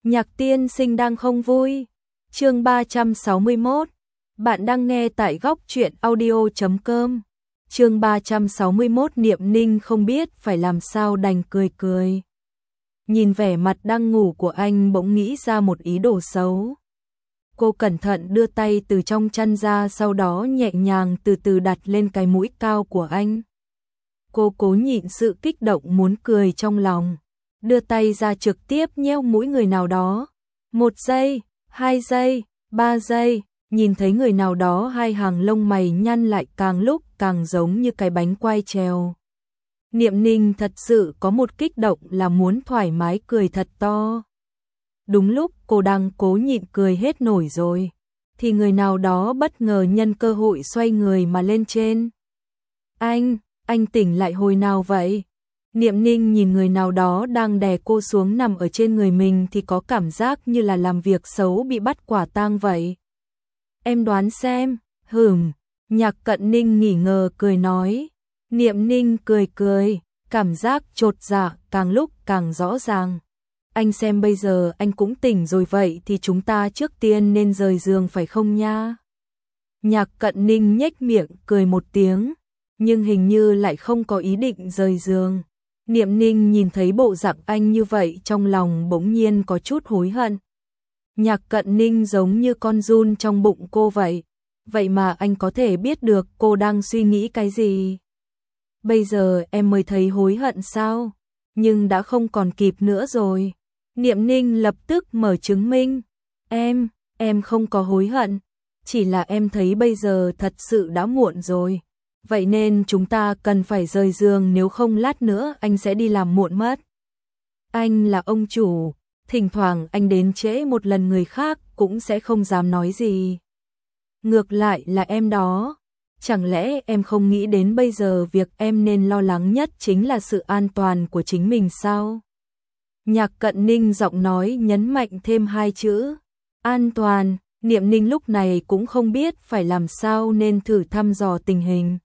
Nhạc tiên sinh đang không vui. Chương 361. Bạn đang nghe tại góc truyện audio.com. Chương 361. Niệm Ninh không biết phải làm sao đành cười cười. Nhìn vẻ mặt đang ngủ của anh bỗng nghĩ ra một ý đồ xấu. Cô cẩn thận đưa tay từ trong chăn ra, sau đó nhẹ nhàng từ từ đặt lên cái mũi cao của anh. Cô cố nhịn sự kích động muốn cười trong lòng, đưa tay ra trực tiếp nhéo mũi người nào đó. 1 giây, 2 giây, 3 giây, nhìn thấy người nào đó hai hàng lông mày nhăn lại càng lúc càng giống như cái bánh quai treo. Niệm Ninh thật sự có một kích động là muốn thoải mái cười thật to. Đúng lúc cô đang cố nhịn cười hết nổi rồi, thì người nào đó bất ngờ nhân cơ hội xoay người mà lên trên. Anh tỉnh lại hồi nào vậy? Niệm Ninh nhìn người nào đó đang đè cô xuống nằm ở trên người mình thì có cảm giác như là làm việc xấu bị bắt quả tang vậy. Em đoán xem. Nhạc Cận Ninh nghỉ ngờ cười nói. Niệm Ninh cười, cảm giác chột dạ càng lúc càng rõ ràng. Anh xem bây giờ anh cũng tỉnh rồi, vậy thì chúng ta trước tiên nên rời giường phải không nha? Nhạc Cận Ninh nhếch miệng cười một tiếng, nhưng hình như lại không có ý định rời giường. Niệm Ninh nhìn thấy bộ dạng anh như vậy trong lòng bỗng nhiên có chút hối hận. Nhạc Cận Ninh giống như con giun trong bụng cô vậy. Vậy mà anh có thể biết được cô đang suy nghĩ cái gì? Bây giờ em mới thấy hối hận sao? Nhưng đã không còn kịp nữa rồi. Niệm Ninh lập tức mở chứng minh. Em không có hối hận. Chỉ là em thấy bây giờ thật sự đã muộn rồi. Vậy nên chúng ta cần phải rời giường, nếu không lát nữa anh sẽ đi làm muộn mất. Anh là ông chủ, thỉnh thoảng anh đến trễ một lần người khác cũng sẽ không dám nói gì. Ngược lại là em đó. Chẳng lẽ em không nghĩ đến bây giờ việc em nên lo lắng nhất chính là sự an toàn của chính mình sao? Nhạc Cận Ninh giọng nói nhấn mạnh thêm 2 chữ. An toàn. Niệm Ninh lúc này cũng không biết phải làm sao nên thử thăm dò tình hình.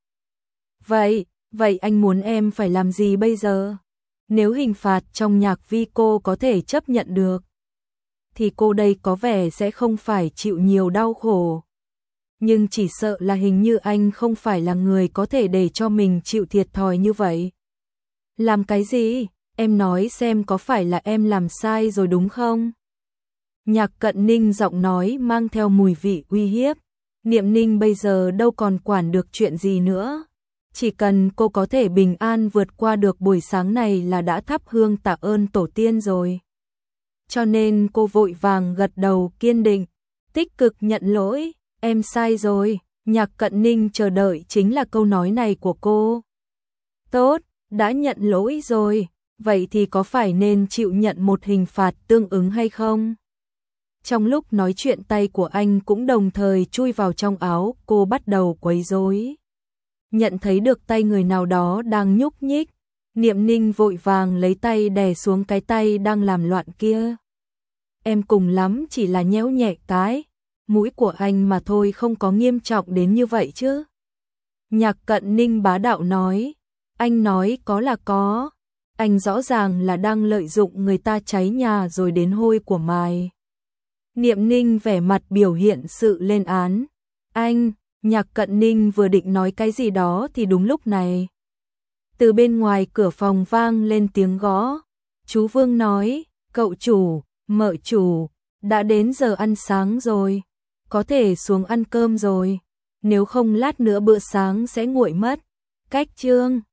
Vậy anh muốn em phải làm gì bây giờ? Nếu hình phạt trong nhạc vi cô có thể chấp nhận được, thì cô đây có vẻ sẽ không phải chịu nhiều đau khổ. Nhưng chỉ sợ là hình như anh không phải là người có thể để cho mình chịu thiệt thòi như vậy. Làm cái gì? Em nói xem có phải là em làm sai rồi đúng không? Nhạc Cận Ninh giọng nói mang theo mùi vị uy hiếp. Niệm Ninh bây giờ đâu còn quản được chuyện gì nữa. Chỉ cần cô có thể bình an vượt qua được buổi sáng này là đã thắp hương tạ ơn tổ tiên rồi. Cho nên cô vội vàng gật đầu kiên định, tích cực nhận lỗi. Em sai rồi. Nhạc Cận Ninh chờ đợi chính là câu nói này của cô. Tốt, đã nhận lỗi rồi, vậy thì có phải nên chịu nhận một hình phạt tương ứng hay không? Trong lúc nói chuyện tay của anh cũng đồng thời chui vào trong áo cô, bắt đầu quấy rối. Nhận thấy được tay người nào đó đang nhúc nhích, Niệm Ninh vội vàng lấy tay đè xuống cái tay đang làm loạn kia. Em cùng lắm chỉ là nhéo nhẹ cái mũi của anh mà thôi, không có nghiêm trọng đến như vậy chứ. Nhạc Cận Ninh bá đạo nói. Anh nói có là có. Anh rõ ràng là đang lợi dụng người ta cháy nhà rồi đến hôi của mài. Niệm Ninh vẻ mặt biểu hiện sự lên án. Nhạc Cận Ninh vừa định nói cái gì đó thì đúng lúc này, từ bên ngoài cửa phòng vang lên tiếng gõ. Chú Vương nói, cậu chủ, mợ chủ, đã đến giờ ăn sáng rồi, có thể xuống ăn cơm rồi, nếu không lát nữa bữa sáng sẽ nguội mất. Cách chương